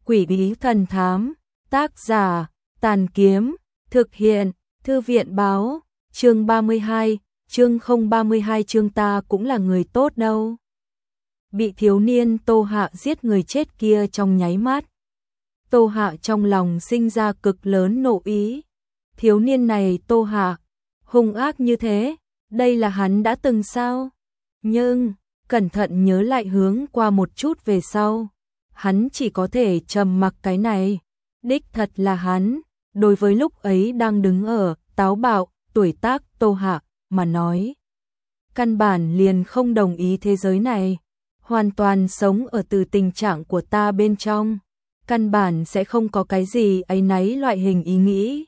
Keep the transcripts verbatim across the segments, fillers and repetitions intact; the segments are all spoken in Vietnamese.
Quỷ bí thần thám, tác giả, Tàn Kiếm, thực hiện, Thư viện báo, chương ba mươi hai, chương không ba mươi hai chương ta cũng là người tốt đâu. Bị thiếu niên Tô Hạ giết người chết kia trong nháy mắt. Tô Hạ trong lòng sinh ra cực lớn nộ ý. Thiếu niên này Tô Hạ, hung ác như thế, đây là hắn đã từng sao? Nhưng, cẩn thận nhớ lại hướng qua một chút về sau, hắn chỉ có thể trầm mặc cái này. Đích thật là hắn, đối với lúc ấy đang đứng ở, táo bạo, tuổi tác Tô Hạ, mà nói. Căn bản liền không đồng ý thế giới này, hoàn toàn sống ở từ tình trạng của ta bên trong. Căn bản sẽ không có cái gì áy náy loại hình ý nghĩ.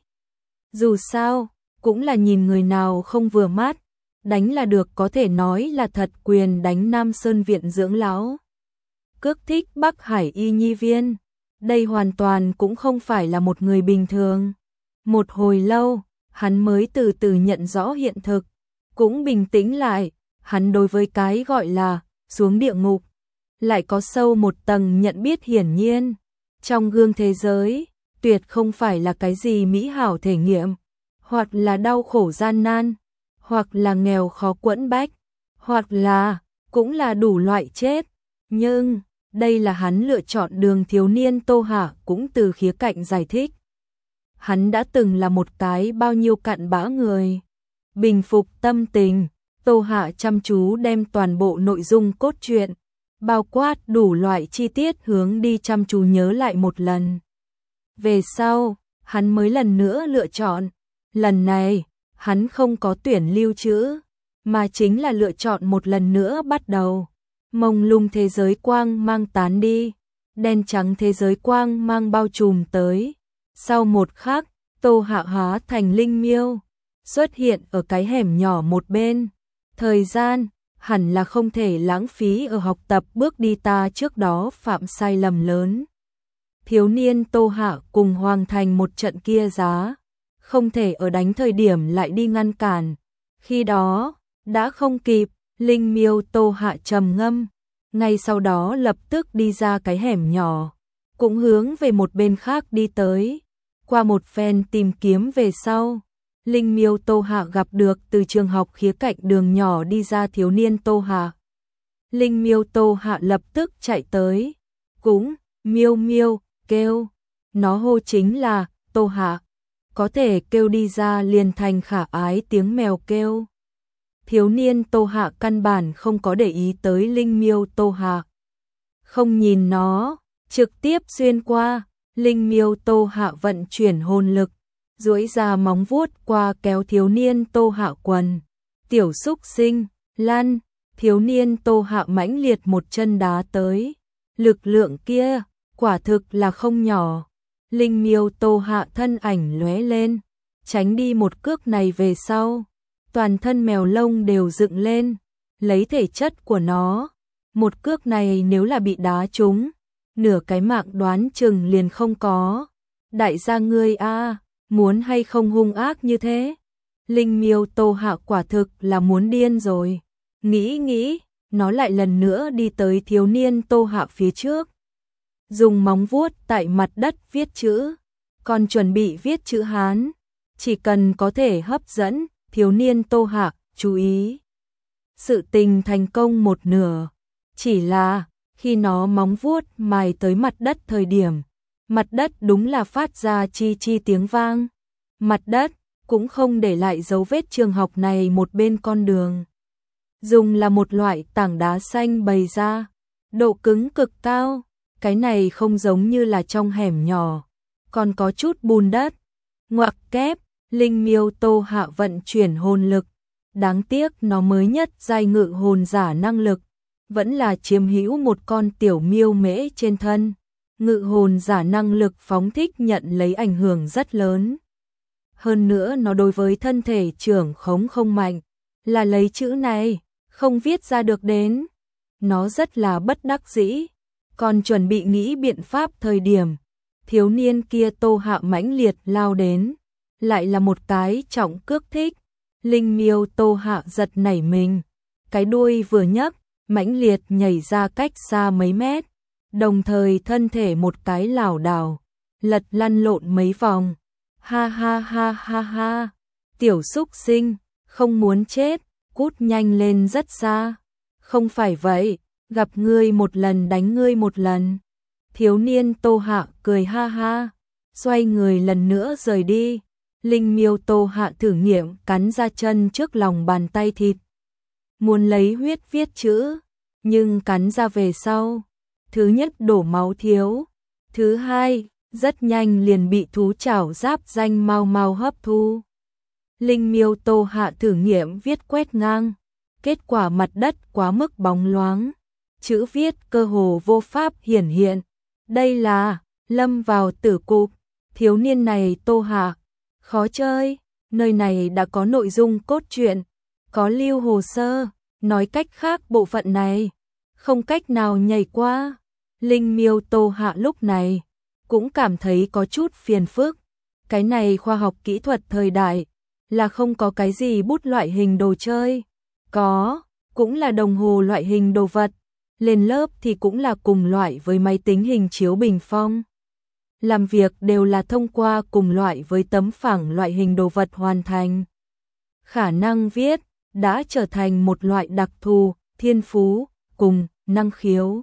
Dù sao, cũng là nhìn người nào không vừa mắt, đánh là được, có thể nói là thật quyền đánh Nam Sơn viện dưỡng lão. Cước thích Bắc Hải y nhi viên, đây hoàn toàn cũng không phải là một người bình thường. Một hồi lâu, hắn mới từ từ nhận rõ hiện thực, cũng bình tĩnh lại, hắn đối với cái gọi là xuống địa ngục, lại có sâu một tầng nhận biết hiển nhiên. Trong gương thế giới, tuyệt không phải là cái gì mỹ hảo thể nghiệm, hoặc là đau khổ gian nan, hoặc là nghèo khó quẫn bách, hoặc là, cũng là đủ loại chết. Nhưng, đây là hắn lựa chọn đường. Thiếu niên Tô Hạ cũng từ khía cạnh giải thích. Hắn đã từng là một cái bao nhiêu cặn bã người. Bình phục tâm tình, Tô Hạ chăm chú đem toàn bộ nội dung cốt truyện, bao quát đủ loại chi tiết hướng đi chăm chú nhớ lại một lần. Về sau, hắn mới lần nữa lựa chọn. Lần này, hắn không có tuyển lưu trữ, mà chính là lựa chọn một lần nữa bắt đầu. Mông lung thế giới quang mang tán đi, đen trắng thế giới quang mang bao trùm tới. Sau một khắc, Tô Hạ hóa thành linh miêu, xuất hiện ở cái hẻm nhỏ một bên. Thời gian, hẳn là không thể lãng phí ở học tập bước đi ta trước đó phạm sai lầm lớn. Thiếu niên Tô Hạ cùng hoàn thành một trận kia giá, không thể ở đánh thời điểm lại đi ngăn cản. Khi đó, đã không kịp, linh miêu Tô Hạ trầm ngâm, ngay sau đó lập tức đi ra cái hẻm nhỏ, cũng hướng về một bên khác đi tới. Qua một phen tìm kiếm về sau, linh miêu Tô Hạ gặp được từ trường học khía cạnh đường nhỏ đi ra thiếu niên Tô Hạ. Linh miêu Tô Hạ lập tức chạy tới, cũng miêu miêu kêu, nó hô chính là Tô Hạ, có thể kêu đi ra liền thành khả ái tiếng mèo kêu. Thiếu niên Tô Hạ căn bản không có để ý tới linh miêu Tô Hạ, không nhìn nó, trực tiếp xuyên qua. Linh miêu Tô Hạ vận chuyển hồn lực, duỗi ra móng vuốt qua kéo thiếu niên Tô Hạ quần. Tiểu xúc sinh, lăn, thiếu niên Tô Hạ mãnh liệt một chân đá tới. Lực lượng kia, quả thực là không nhỏ. Linh miêu Tô Hạ thân ảnh lóe lên, tránh đi một cước này về sau. Toàn thân mèo lông đều dựng lên, lấy thể chất của nó. Một cước này nếu là bị đá trúng, nửa cái mạng đoán chừng liền không có. Đại gia ngươi a, muốn hay không hung ác như thế? Linh miêu Tô Hạ quả thực là muốn điên rồi. Nghĩ nghĩ, nó lại lần nữa đi tới thiếu niên Tô Hạ phía trước. Dùng móng vuốt tại mặt đất viết chữ, còn chuẩn bị viết chữ Hán. Chỉ cần có thể hấp dẫn thiếu niên Tô Hạ chú ý. Sự tình thành công một nửa, chỉ là khi nó móng vuốt mài tới mặt đất thời điểm, mặt đất đúng là phát ra chi chi tiếng vang. Mặt đất cũng không để lại dấu vết trường học này một bên con đường. Dùng là một loại tảng đá xanh bày ra, độ cứng cực cao, cái này không giống như là trong hẻm nhỏ, còn có chút bùn đất. Ngoặc kép, linh miêu Tô Hạ vận chuyển hồn lực, đáng tiếc nó mới nhất giai ngự hồn giả năng lực, vẫn là chiếm hữu một con tiểu miêu mễ trên thân. Ngự hồn giả năng lực phóng thích nhận lấy ảnh hưởng rất lớn. Hơn nữa nó đối với thân thể trưởng khống không mạnh, là lấy chữ này, không viết ra được đến. Nó rất là bất đắc dĩ, còn chuẩn bị nghĩ biện pháp thời điểm. Thiếu niên kia Tô Hạ mãnh liệt lao đến, lại là một cái trọng cước thích. Linh miêu Tô Hạ giật nảy mình, cái đuôi vừa nhấc, mãnh liệt nhảy ra cách xa mấy mét, đồng thời thân thể một cái lảo đảo, lật lăn lộn mấy vòng. Ha ha ha ha ha, tiểu xúc sinh, không muốn chết, cút nhanh lên rất xa. Không phải vậy, gặp ngươi một lần đánh ngươi một lần. Thiếu niên Tô Hạ cười ha ha, xoay người lần nữa rời đi. Linh miêu Tô Hạ thử nghiệm cắn ra chân trước lòng bàn tay thịt, muốn lấy huyết viết chữ, nhưng cắn ra về sau, thứ nhất đổ máu thiếu, thứ hai, rất nhanh liền bị thú chảo giáp danh mau mau hấp thu. Linh miêu Tô Hạ thử nghiệm viết quét ngang, kết quả mặt đất quá mức bóng loáng, chữ viết cơ hồ vô pháp hiển hiện. Đây là lâm vào tử cục, thiếu niên này Tô Hạ, khó chơi, nơi này đã có nội dung cốt truyện, có lưu hồ sơ, nói cách khác bộ phận này không cách nào nhảy qua. Linh miêu Tô Hạ lúc này cũng cảm thấy có chút phiền phức, cái này khoa học kỹ thuật thời đại là không có cái gì bút loại hình đồ chơi, có cũng là đồng hồ loại hình đồ vật, lên lớp thì cũng là cùng loại với máy tính hình chiếu bình phong. Làm việc đều là thông qua cùng loại với tấm phẳng loại hình đồ vật hoàn thành. Khả năng viết đã trở thành một loại đặc thù, thiên phú, cùng năng khiếu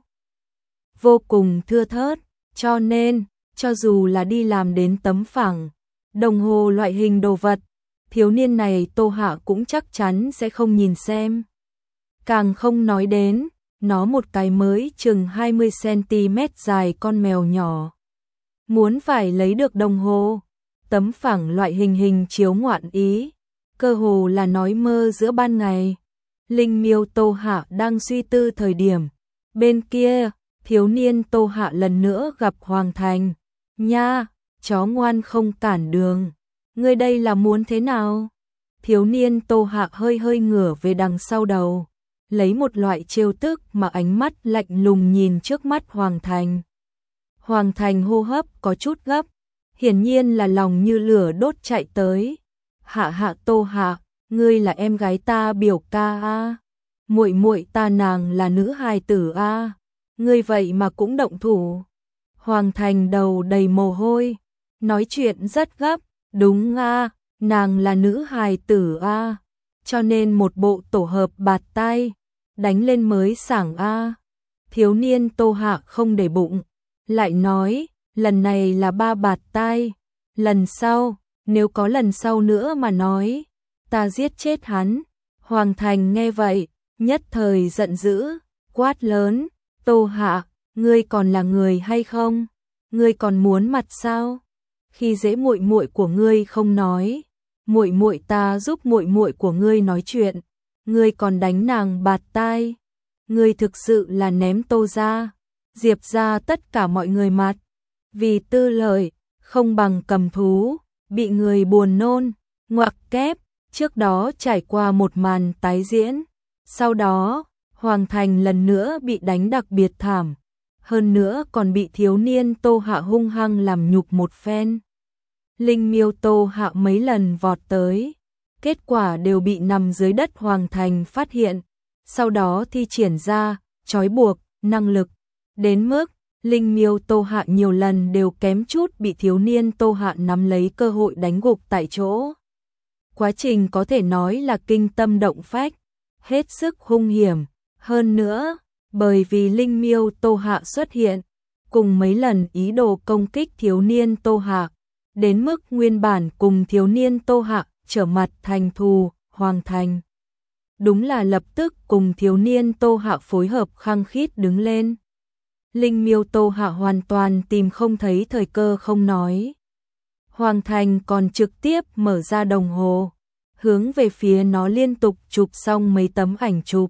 vô cùng thưa thớt, cho nên, cho dù là đi làm đến tấm phẳng, đồng hồ loại hình đồ vật, thiếu niên này Tô Hạ cũng chắc chắn sẽ không nhìn xem. Càng không nói đến, nó một cái mới chừng hai mươi xăng ti mét dài con mèo nhỏ. Muốn phải lấy được đồng hồ, tấm phẳng loại hình hình chiếu ngoạn ý, cơ hồ là nói mơ giữa ban ngày. Linh miêu Tô Hạ đang suy tư thời điểm, bên kia, thiếu niên Tô Hạ lần nữa gặp Hoàng Thành. Nha, chó ngoan không cản đường, ngươi đây là muốn thế nào? Thiếu niên Tô Hạ hơi hơi ngửa về đằng sau đầu, lấy một loại trêu tức mà ánh mắt lạnh lùng nhìn trước mắt Hoàng Thành. Hoàng Thành hô hấp có chút gấp, hiển nhiên là lòng như lửa đốt chạy tới. Hạ hạ Tô Hạ, ngươi là em gái ta biểu ca a, muội muội ta nàng là nữ hài tử a, ngươi vậy mà cũng động thủ. Hoàng Thành đầu đầy mồ hôi, nói chuyện rất gấp, đúng a, nàng là nữ hài tử a, cho nên một bộ tổ hợp bạt tay, đánh lên mới sảng a. Thiếu niên Tô Hạ không để bụng, lại nói, lần này là ba bạt tay, lần sau, nếu có lần sau nữa mà nói, ta giết chết hắn. Hoàng Thành nghe vậy, nhất thời giận dữ, quát lớn, Tô Hạ, ngươi còn là người hay không? Ngươi còn muốn mặt sao? Khi dễ muội muội của ngươi không nói, muội muội ta giúp muội muội của ngươi nói chuyện, ngươi còn đánh nàng bạt tai. Ngươi thực sự là ném Tô gia, Diệp gia tất cả mọi người mặt, vì tư lợi, không bằng cầm thú, bị người buồn nôn, ngoặc kép, trước đó trải qua một màn tái diễn. Sau đó, Hoàng Thành lần nữa bị đánh đặc biệt thảm, hơn nữa còn bị thiếu niên Tô Hạ hung hăng làm nhục một phen. Linh miêu Tô Hạ mấy lần vọt tới, kết quả đều bị nằm dưới đất Hoàng Thành phát hiện, sau đó thi triển ra, trói buộc, năng lực, đến mức, Linh miêu Tô Hạ nhiều lần đều kém chút bị thiếu niên Tô Hạ nắm lấy cơ hội đánh gục tại chỗ. Quá trình có thể nói là kinh tâm động phách, hết sức hung hiểm, hơn nữa, bởi vì Linh miêu Tô Hạ xuất hiện, cùng mấy lần ý đồ công kích thiếu niên Tô Hạ, đến mức nguyên bản cùng thiếu niên Tô Hạ trở mặt thành thù, Hoàng Thành. Đúng là lập tức cùng thiếu niên Tô Hạ phối hợp khăng khít đứng lên. Linh miêu Tô Hạ hoàn toàn tìm không thấy thời cơ không nói. Hoàng Thành còn trực tiếp mở ra đồng hồ, hướng về phía nó liên tục chụp xong mấy tấm ảnh chụp.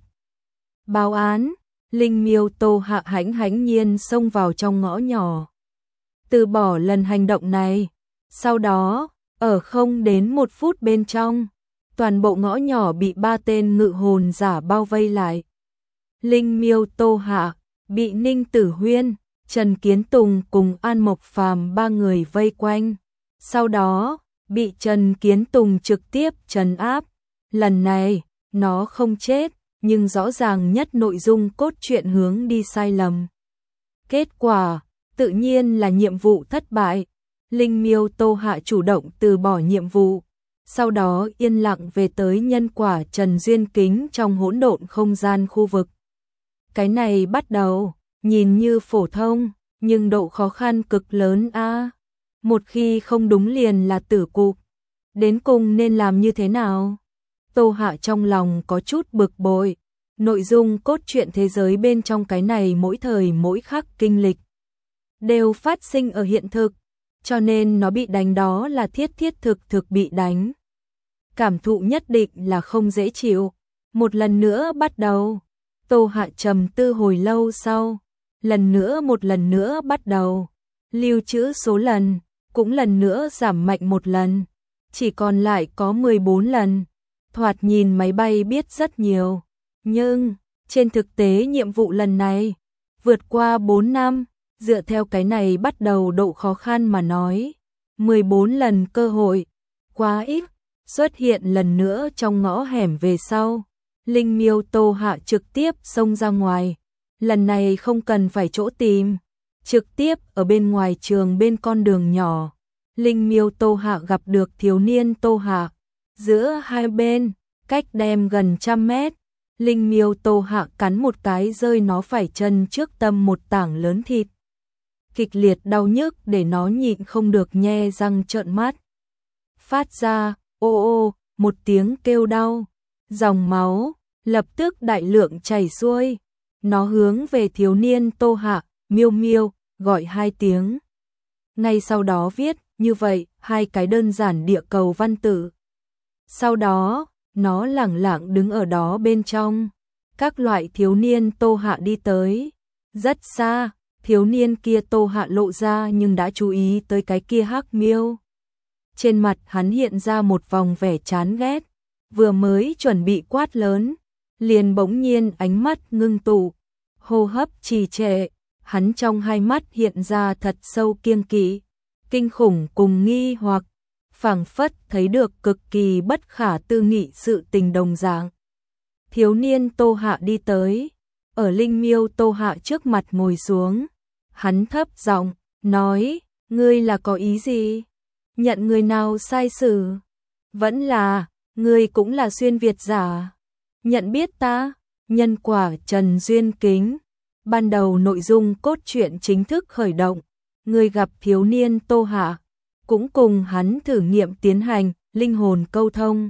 Báo án, Linh miêu Tô Hạ hãnh hãnh nhiên xông vào trong ngõ nhỏ. Từ bỏ lần hành động này, sau đó, ở không đến một phút bên trong, toàn bộ ngõ nhỏ bị ba tên ngự hồn giả bao vây lại. Linh miêu Tô Hạ bị Ninh Tử Huyên, Trần Kiến Tùng cùng An Mộc Phàm ba người vây quanh. Sau đó, bị Trần Kiến Tùng trực tiếp trấn áp. Lần này, nó không chết, nhưng rõ ràng nhất nội dung cốt truyện hướng đi sai lầm. Kết quả, tự nhiên là nhiệm vụ thất bại. Linh Miêu Tô Hạ chủ động từ bỏ nhiệm vụ, sau đó yên lặng về tới nhân quả Trần Duyên Kính trong hỗn độn không gian khu vực. Cái này bắt đầu, nhìn như phổ thông, nhưng độ khó khăn cực lớn a. Một khi không đúng liền là tử cục. Đến cùng nên làm như thế nào? Tô Hạ trong lòng có chút bực bội. Nội dung cốt truyện thế giới bên trong cái này mỗi thời mỗi khắc kinh lịch đều phát sinh ở hiện thực, cho nên nó bị đánh đó là thiết thiết thực thực bị đánh. Cảm thụ nhất định là không dễ chịu. Một lần nữa bắt đầu. Tô Hạ trầm tư hồi lâu sau, lần nữa một lần nữa bắt đầu. Lưu trữ số lần, cũng lần nữa giảm mạnh một lần, chỉ còn lại có mười bốn lần. Thoạt nhìn máy bay biết rất nhiều, nhưng trên thực tế nhiệm vụ lần này vượt qua bốn năm, dựa theo cái này bắt đầu độ khó khăn mà nói, mười bốn lần cơ hội, quá ít. Xuất hiện lần nữa trong ngõ hẻm về sau, Linh Miêu Tô Hạ trực tiếp xông ra ngoài, lần này không cần phải chỗ tìm, trực tiếp ở bên ngoài trường bên con đường nhỏ. Linh Miêu Tô Hạ gặp được thiếu niên Tô Hạ, giữa hai bên cách đem gần trăm mét. Linh Miêu Tô Hạ cắn một cái rơi nó phải chân trước tâm một tảng lớn thịt. Kịch liệt đau nhức để nó nhịn không được nhe răng trợn mắt. Phát ra, ô ô, một tiếng kêu đau. Dòng máu, lập tức đại lượng chảy xuôi. Nó hướng về thiếu niên Tô Hạ, miêu miêu, gọi hai tiếng. Ngay sau đó viết, như vậy, hai cái đơn giản địa cầu văn tự. Sau đó, nó lẳng lặng đứng ở đó bên trong. Các loại thiếu niên Tô Hạ đi tới. Rất xa, thiếu niên kia Tô Hạ lộ ra nhưng đã chú ý tới cái kia hắc miêu. Trên mặt hắn hiện ra một vòng vẻ chán ghét, vừa mới chuẩn bị quát lớn, liền bỗng nhiên ánh mắt ngưng tụ, hô hấp trì trệ, hắn trong hai mắt hiện ra thật sâu kiêng kỵ, kinh khủng cùng nghi hoặc, phảng phất thấy được cực kỳ bất khả tư nghị sự tình đồng dạng. Thiếu niên Tô Hạ đi tới, ở Linh Miêu Tô Hạ trước mặt ngồi xuống, hắn thấp giọng nói, ngươi là có ý gì? Nhận người nào sai xử? Vẫn là, ngươi cũng là xuyên Việt giả. Nhận biết ta, nhân quả Trần Duyên Kính. Ban đầu nội dung cốt truyện chính thức khởi động, ngươi gặp thiếu niên Tô Hạ, cũng cùng hắn thử nghiệm tiến hành linh hồn câu thông.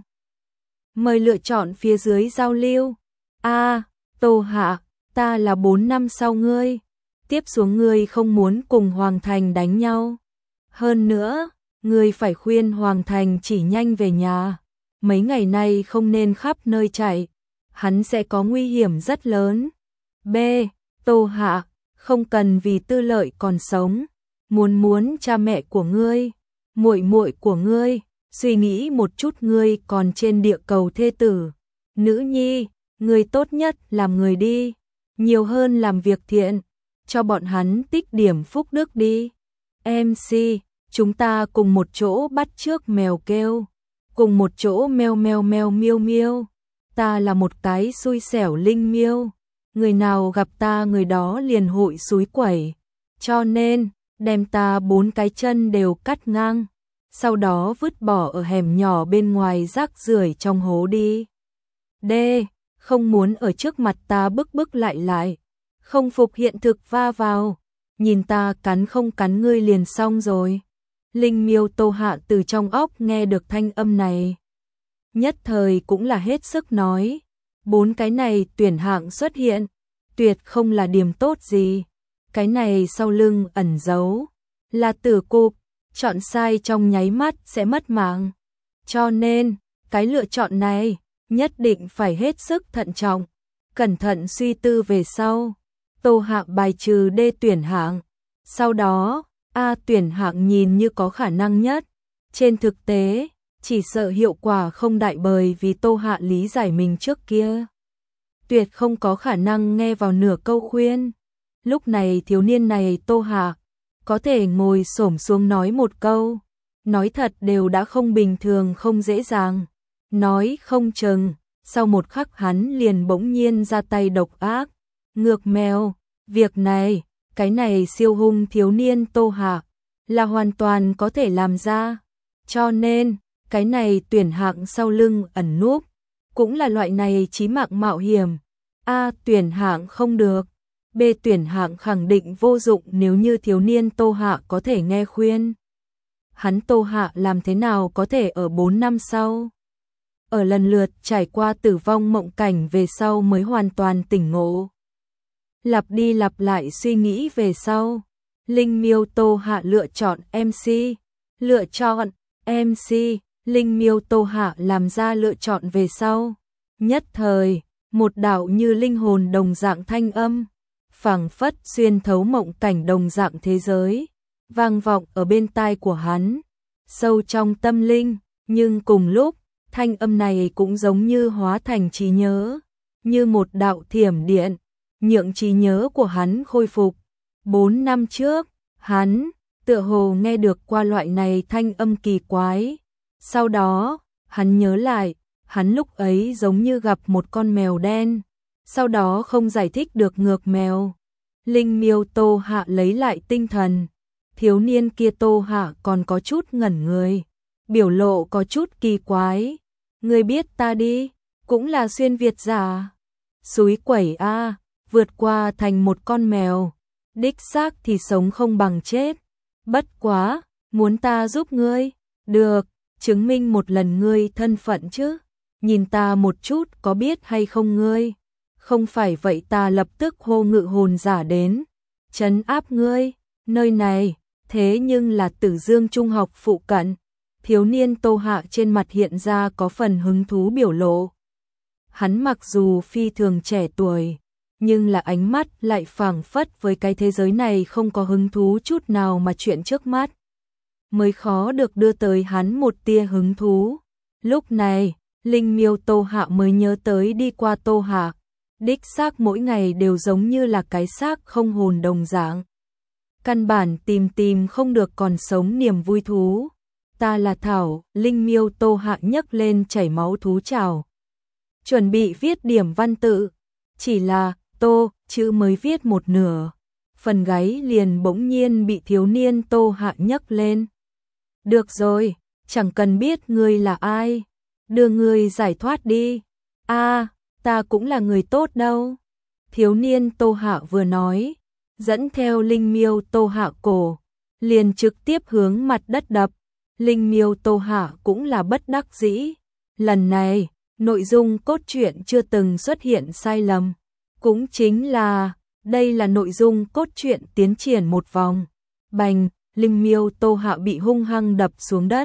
Mời lựa chọn phía dưới giao lưu. A, Tô Hạ, ta là bốn năm sau ngươi. Tiếp xuống ngươi không muốn cùng Hoàng Thành đánh nhau. Hơn nữa, ngươi phải khuyên Hoàng Thành chỉ nhanh về nhà. Mấy ngày nay không nên khắp nơi chạy, hắn sẽ có nguy hiểm rất lớn. B. Tô Hạ, không cần vì tư lợi còn sống, muốn muốn cha mẹ của ngươi, muội muội của ngươi, suy nghĩ một chút ngươi còn trên địa cầu thê tử, nữ nhi, ngươi tốt nhất làm người đi, nhiều hơn làm việc thiện, cho bọn hắn tích điểm phúc đức đi. em xê, chúng ta cùng một chỗ bắt chước mèo kêu, cùng một chỗ meo meo meo miêu miêu, ta là một cái xui xẻo linh miêu. Người nào gặp ta người đó liền hội xúi quẩy, cho nên đem ta bốn cái chân đều cắt ngang, sau đó vứt bỏ ở hẻm nhỏ bên ngoài rác rưởi trong hố đi. D. Không muốn ở trước mặt ta bức bức lại lại, không phục hiện thực va vào, nhìn ta cắn không cắn ngươi liền xong rồi. Linh Miêu Tô Hạ từ trong óc nghe được thanh âm này, nhất thời cũng là hết sức nói. Bốn cái này tuyển hạng xuất hiện, tuyệt không là điểm tốt gì. Cái này sau lưng ẩn giấu là tử cục, chọn sai trong nháy mắt sẽ mất mạng. Cho nên, cái lựa chọn này nhất định phải hết sức thận trọng, cẩn thận suy tư về sau. Tô Hạ bài trừ D tuyển hạng, sau đó A tuyển hạng nhìn như có khả năng nhất. Trên thực tế, chỉ sợ hiệu quả không đại bởi vì Tô Hạ lý giải mình trước kia tuyệt không có khả năng nghe vào nửa câu khuyên. Lúc này thiếu niên này Tô Hạ có thể ngồi xổm xuống nói một câu, nói thật đều đã không bình thường không dễ dàng. Nói không chừng, sau một khắc hắn liền bỗng nhiên ra tay độc ác. Ngược mèo, việc này cái này siêu hung thiếu niên Tô Hạ là hoàn toàn có thể làm ra. Cho nên, cái này tuyển hạng sau lưng ẩn núp, cũng là loại này chí mạng mạo hiểm. A tuyển hạng không được, B tuyển hạng khẳng định vô dụng nếu như thiếu niên Tô Hạ có thể nghe khuyên. Hắn Tô Hạ làm thế nào có thể ở bốn năm sau, ở lần lượt trải qua tử vong mộng cảnh về sau mới hoàn toàn tỉnh ngộ. Lặp đi lặp lại suy nghĩ về sau, Linh Miêu Tô Hạ lựa chọn em xê, lựa chọn em xê, Linh Miêu Tô Hạ làm ra lựa chọn về sau. Nhất thời, một đạo như linh hồn đồng dạng thanh âm, phảng phất xuyên thấu mộng cảnh đồng dạng thế giới, vang vọng ở bên tai của hắn, sâu trong tâm linh, nhưng cùng lúc, thanh âm này cũng giống như hóa thành trí nhớ, như một đạo thiểm điện, nhượng trí nhớ của hắn khôi phục. Bốn năm trước, hắn tựa hồ nghe được qua loại này thanh âm kỳ quái. Sau đó, hắn nhớ lại, hắn lúc ấy giống như gặp một con mèo đen, sau đó không giải thích được ngược mèo. Linh Miêu Tô Hạ lấy lại tinh thần, thiếu niên kia Tô Hạ còn có chút ngẩn người, biểu lộ có chút kỳ quái. Ngươi biết ta đi, cũng là xuyên Việt giả. Xúi quẩy a, vượt qua thành một con mèo, đích xác thì sống không bằng chết. Bất quá, muốn ta giúp ngươi, được, chứng minh một lần ngươi thân phận chứ, nhìn ta một chút có biết hay không ngươi, không phải vậy ta lập tức hô ngự hồn giả đến, trấn áp ngươi, nơi này, thế nhưng là Tử Dương Trung học phụ cận. Thiếu niên Tô Hạ trên mặt hiện ra có phần hứng thú biểu lộ. Hắn mặc dù phi thường trẻ tuổi, nhưng là ánh mắt lại phảng phất với cái thế giới này không có hứng thú chút nào mà chuyện trước mắt mới khó được đưa tới hắn một tia hứng thú. Lúc này, Linh Miêu Tô Hạ mới nhớ tới đi qua Tô Hạ, đích xác mỗi ngày đều giống như là cái xác không hồn đồng dạng. Căn bản tìm tìm không được còn sống niềm vui thú. Ta là Thảo, Linh Miêu Tô Hạ nhấc lên chảy máu thú trảo, chuẩn bị viết điểm văn tự, chỉ là Tô chữ mới viết một nửa, phần gáy liền bỗng nhiên bị thiếu niên Tô Hạ nhấc lên. Được rồi, chẳng cần biết ngươi là ai, đưa ngươi giải thoát đi. A, ta cũng là người tốt đâu. Thiếu niên Tô Hạ vừa nói, dẫn theo Linh Miêu Tô Hạ cổ, liền trực tiếp hướng mặt đất đập. Linh Miêu Tô Hạ cũng là bất đắc dĩ. Lần này, nội dung cốt truyện chưa từng xuất hiện sai lầm. Cũng chính là, đây là nội dung cốt truyện tiến triển một vòng. Bành, Linh Miêu Tô Hạ bị hung hăng đập xuống đất.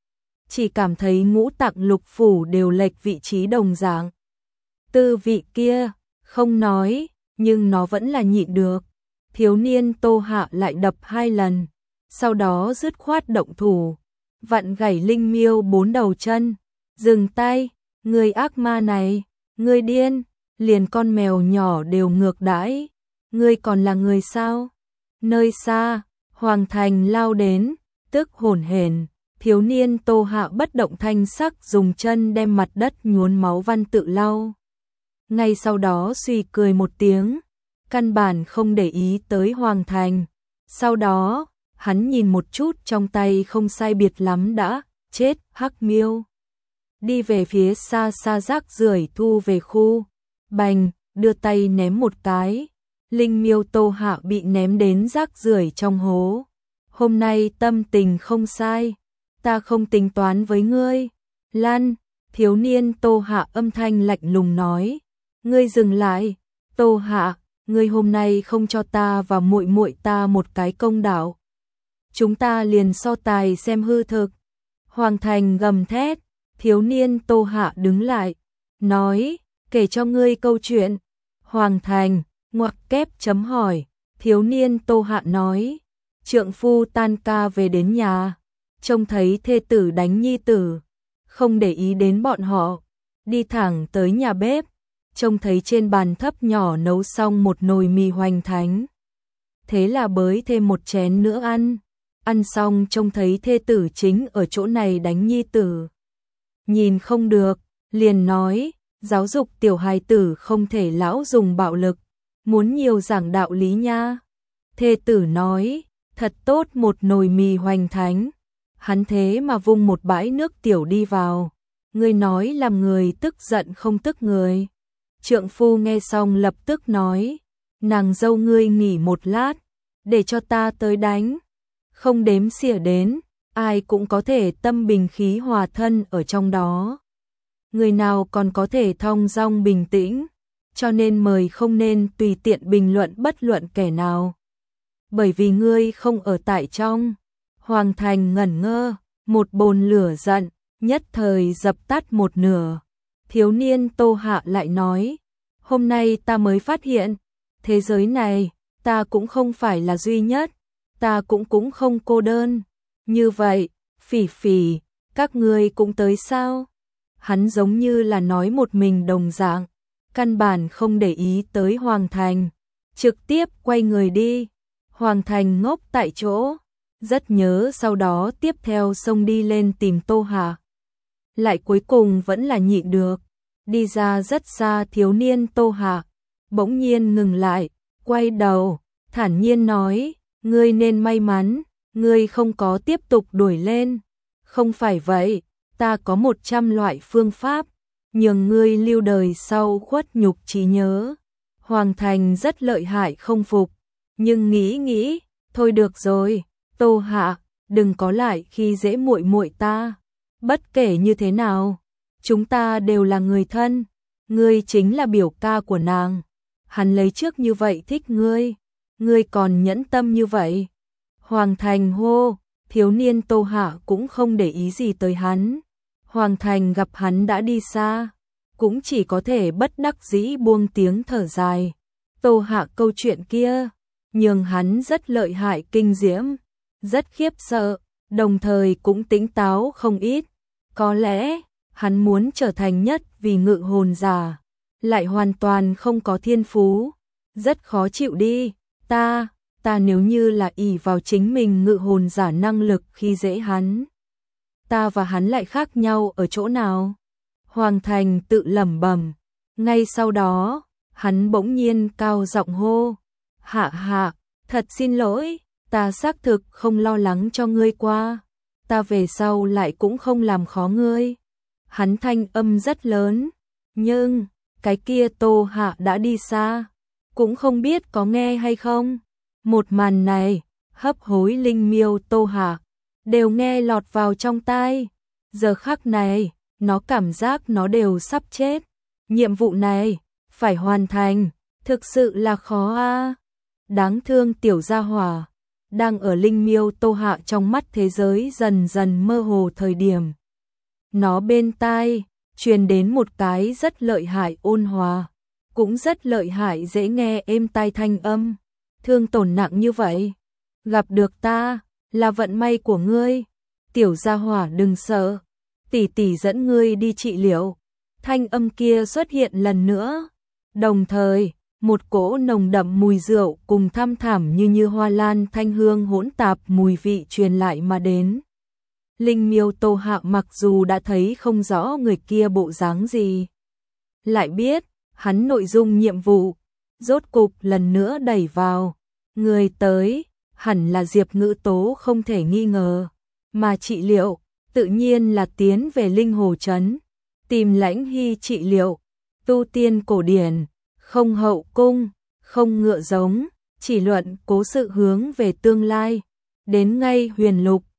Chỉ cảm thấy ngũ tạng lục phủ đều lệch vị trí đồng dạng. Tư vị kia, không nói, nhưng nó vẫn là nhịn được. Thiếu niên Tô Hạ lại đập hai lần, sau đó dứt khoát động thủ, vặn gãy Linh Miêu bốn đầu chân. Dừng tay, người ác ma này, người điên, liền con mèo nhỏ đều ngược đãi, ngươi còn là người sao? Nơi xa, Hoàng Thành lao đến, tức hổn hển, thiếu niên Tô Hạ bất động thanh sắc dùng chân đem mặt đất nhuốm máu văn tự lau. Ngay sau đó suy cười một tiếng, căn bản không để ý tới Hoàng Thành. Sau đó, hắn nhìn một chút trong tay không sai biệt lắm đã chết hắc miêu, đi về phía xa xa rác rưởi thu về khu. Bành, đưa tay ném một cái, Linh Miêu Tô Hạ bị ném đến rác rưởi trong hố. Hôm nay tâm tình không sai, ta không tính toán với ngươi. Lan, thiếu niên Tô Hạ âm thanh lạnh lùng nói, ngươi dừng lại. Tô Hạ, ngươi hôm nay không cho ta và muội muội ta một cái công đạo, chúng ta liền so tài xem hư thực. Hoàng Thành gầm thét, thiếu niên Tô Hạ đứng lại, nói, kể cho ngươi câu chuyện. Hoàng Thành, ngoặc kép chấm hỏi, thiếu niên Tô Hạ nói, trượng phu tan ca về đến nhà, trông thấy thê tử đánh nhi tử, không để ý đến bọn họ, đi thẳng tới nhà bếp, trông thấy trên bàn thấp nhỏ nấu xong một nồi mì hoành thánh. Thế là bới thêm một chén nữa ăn, ăn xong trông thấy thê tử chính ở chỗ này đánh nhi tử. Nhìn không được, liền nói, giáo dục tiểu hài tử không thể lão dùng bạo lực, muốn nhiều giảng đạo lý nha. Thê tử nói, thật tốt một nồi mì hoành thánh. Hắn thế mà vung một bãi nước tiểu đi vào. Ngươi nói làm người tức giận không tức người. Trượng phu nghe xong lập tức nói, nàng dâu ngươi nghỉ một lát, để cho ta tới đánh. Không đếm xỉa đến, ai cũng có thể tâm bình khí hòa thân ở trong đó. Người nào còn có thể thong dong bình tĩnh, cho nên mời không nên tùy tiện bình luận bất luận kẻ nào. Bởi vì ngươi không ở tại trong. Hoàng Thành ngẩn ngơ, một bồn lửa giận, nhất thời dập tắt một nửa. Thiếu niên Tô Hạ lại nói, hôm nay ta mới phát hiện, thế giới này, ta cũng không phải là duy nhất, ta cũng cũng không cô đơn. Như vậy, Phỉ Phỉ, các ngươi cũng tới sao? Hắn giống như là nói một mình đồng dạng, căn bản không để ý tới Hoàng Thành, trực tiếp quay người đi. Hoàng Thành ngốc tại chỗ, rất nhớ sau đó tiếp theo xông đi lên tìm Tô Hạ. Lại cuối cùng vẫn là nhịn được, đi ra rất xa. Thiếu niên Tô Hạ bỗng nhiên ngừng lại, quay đầu, thản nhiên nói, ngươi nên may mắn, ngươi không có tiếp tục đuổi lên. Không phải vậy, ta có một trăm loại phương pháp, nhường ngươi lưu đời sau khuất nhục trí nhớ. Hoàng Thành rất lợi hại không phục, nhưng nghĩ nghĩ, thôi được rồi, Tô Hạ, đừng có lại khi dễ muội muội ta. Bất kể như thế nào, chúng ta đều là người thân, ngươi chính là biểu ca của nàng. Hắn lấy trước như vậy thích ngươi, ngươi còn nhẫn tâm như vậy. Hoàng Thành hô, thiếu niên Tô Hạ cũng không để ý gì tới hắn. Hoàng Thành gặp hắn đã đi xa, cũng chỉ có thể bất đắc dĩ buông tiếng thở dài. Tô Hạ câu chuyện kia, nhường hắn rất lợi hại kinh diễm, rất khiếp sợ, đồng thời cũng tỉnh táo không ít. Có lẽ, hắn muốn trở thành nhất vì ngự hồn giả, lại hoàn toàn không có thiên phú, rất khó chịu đi. Ta, ta nếu như là ỷ vào chính mình ngự hồn giả năng lực khi dễ hắn, ta và hắn lại khác nhau ở chỗ nào? Hoàng Thành tự lẩm bẩm. Ngay sau đó, hắn bỗng nhiên cao giọng hô, Hạ Hạ, thật xin lỗi, ta xác thực không lo lắng cho ngươi qua, ta về sau lại cũng không làm khó ngươi. Hắn thanh âm rất lớn, nhưng cái kia Tô Hạ đã đi xa, cũng không biết có nghe hay không. Một màn này, hấp hối linh miêu Tô Hạ đều nghe lọt vào trong tai. Giờ khắc này, nó cảm giác nó đều sắp chết. Nhiệm vụ này phải hoàn thành, thực sự là khó a. Đáng thương tiểu gia hỏa, đang ở linh miêu Tô Hạ trong mắt thế giới dần dần mơ hồ thời điểm. Nó bên tai truyền đến một cái rất lợi hại ôn hòa, cũng rất lợi hại dễ nghe êm tai thanh âm. Thương tổn nặng như vậy, gặp được ta là vận may của ngươi. Tiểu gia hỏa đừng sợ, tỷ tỷ dẫn ngươi đi trị liệu. Thanh âm kia xuất hiện lần nữa, đồng thời một cỗ nồng đậm mùi rượu cùng thăm thẳm như như hoa lan thanh hương hỗn tạp mùi vị truyền lại mà đến. Linh miêu Tô Hạ mặc dù đã thấy không rõ người kia bộ dáng gì, lại biết hắn nội dung nhiệm vụ, rốt cục lần nữa đẩy vào. Người tới, hẳn là Diệp Ngữ Tố không thể nghi ngờ, mà trị liệu, tự nhiên là tiến về Linh Hồ Trấn, tìm Lãnh Hy trị liệu. Tu tiên cổ điển, không hậu cung, không ngựa giống, chỉ luận cố sự hướng về tương lai. Đến ngay huyền lục,